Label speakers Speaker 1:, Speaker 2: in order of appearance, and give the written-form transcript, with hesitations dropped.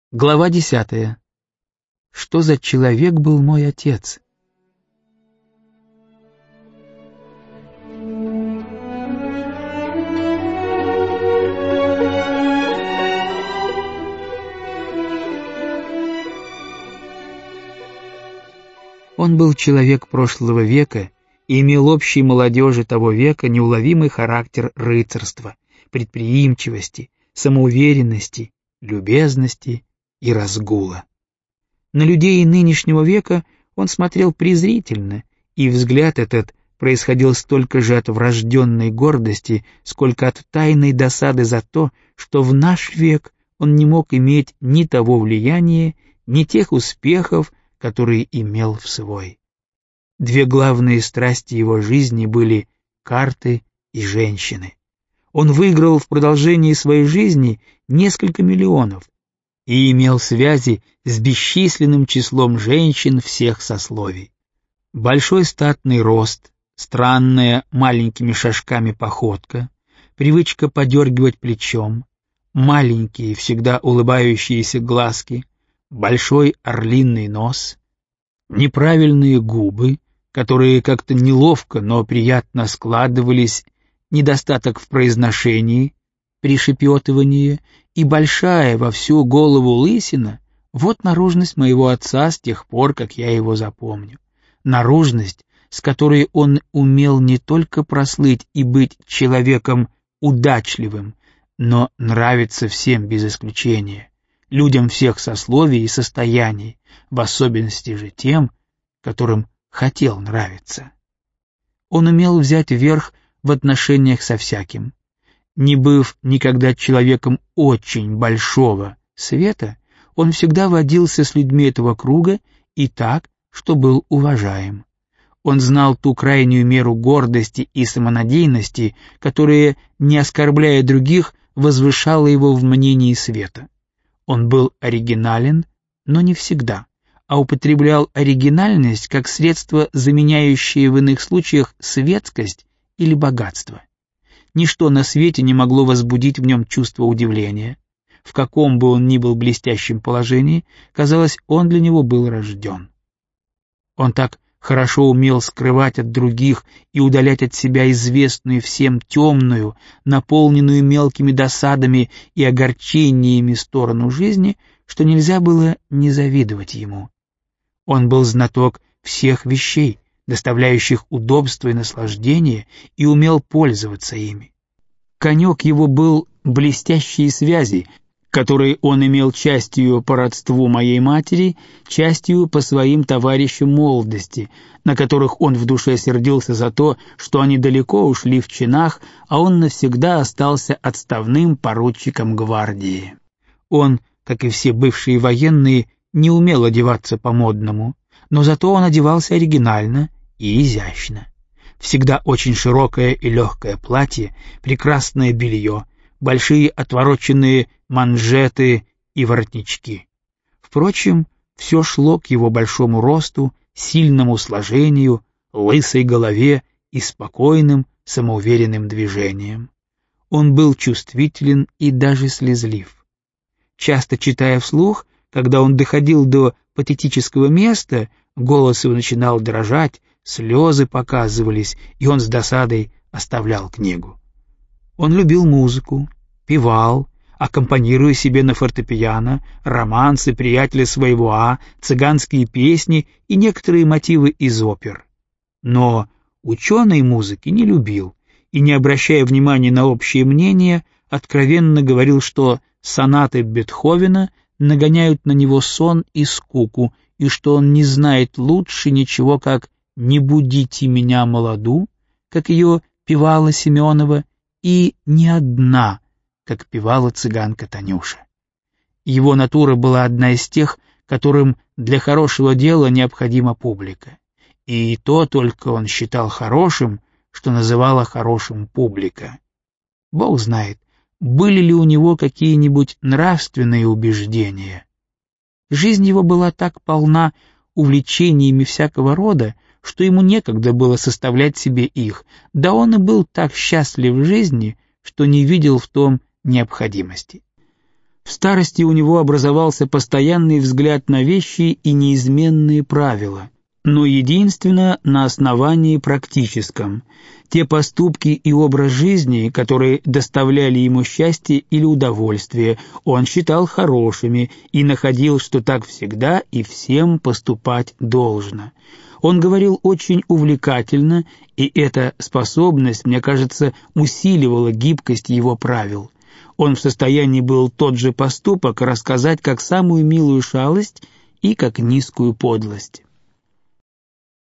Speaker 1: Глава 10. Что за человек был мой отец? Он был человек прошлого века и имел общий молодежи того века неуловимый характер рыцарства, предприимчивости, самоуверенности, любезности и разгула. На людей нынешнего века он смотрел презрительно, и взгляд этот происходил столько же от врожденной гордости, сколько от тайной досады за то, что в наш век он не мог иметь ни того влияния, ни тех успехов, которые имел в свой. Две главные страсти его жизни были карты и женщины. Он выиграл в продолжении своей жизни несколько миллионов и имел связи с бесчисленным числом женщин всех сословий. Большой статный рост, странная маленькими шажками походка, привычка подергивать плечом, маленькие всегда улыбающиеся глазки, большой орлиный нос, неправильные губы, которые как-то неловко, но приятно складывались, недостаток в произношении, пришепетывание и большая во всю голову лысина — вот наружность моего отца с тех пор, как я его запомню. Наружность, с которой он умел не только прослыть и быть человеком удачливым, но нравиться всем без исключения, людям всех сословий и состояний, в особенности же тем, которым хотел нравиться. Он умел взять верх в отношениях со всяким. Не быв никогда человеком очень большого света, он всегда водился с людьми этого круга и так, что был уважаем. Он знал ту крайнюю меру гордости и самонадеянности, которая, не оскорбляя других, возвышала его в мнении света. Он был оригинален, но не всегда, а употреблял оригинальность как средство, заменяющее в иных случаях светскость или богатство. Ничто на свете не могло возбудить в нем чувство удивления. В каком бы он ни был блестящем положении, казалось, он для него был рожден. Он так хорошо умел скрывать от других и удалять от себя известную всем темную, наполненную мелкими досадами и огорчениями сторону жизни, что нельзя было не завидовать ему. Он был знаток всех вещей, доставляющих удобство и наслаждение, и умел пользоваться ими. Конек его был блестящие связи, которые он имел частью по родству моей матери, частью по своим товарищам молодости, на которых он в душе сердился за то, что они далеко ушли в чинах, а он навсегда остался отставным поручиком гвардии. Он, как и все бывшие военные, не умел одеваться по-модному, но зато он одевался оригинально и изящно. Всегда очень широкое и легкое платье, прекрасное белье, большие отвороченные манжеты и воротнички. Впрочем, все шло к его большому росту, сильному сложению, лысой голове и спокойным, самоуверенным движениям. Он был чувствителен и даже слезлив. Часто читая вслух, когда он доходил до патетического места, голос его начинал дрожать, слезы показывались, и он с досадой оставлял книгу. Он любил музыку, певал, аккомпанируя себе на фортепиано, романсы приятеля своего цыганские песни и некоторые мотивы из опер. Но ученой музыки не любил и, не обращая внимания на общее мнение, откровенно говорил, что сонаты Бетховена нагоняют на него сон и скуку, и что он не знает лучше ничего, как «Не будите меня, молоду», как ее певала Семенова, и «Не одна», как певала цыганка Танюша. Его натура была одна из тех, которым для хорошего дела необходима публика. И то только он считал хорошим, что называла хорошим публика. Бог знает, были ли у него какие-нибудь нравственные убеждения. Жизнь его была так полна увлечениями всякого рода, что ему некогда было составлять себе их, да он и был так счастлив в жизни, что не видел в том необходимости. В старости у него образовался постоянный взгляд на вещи и неизменные правила, но единственно на основании практическом. Те поступки и образ жизни, которые доставляли ему счастье или удовольствие, он считал хорошими и находил, что так всегда и всем поступать должно. Он говорил очень увлекательно, и эта способность, мне кажется, усиливала гибкость его правил. Он в состоянии был тот же поступок рассказать как самую милую шалость и как низкую подлость.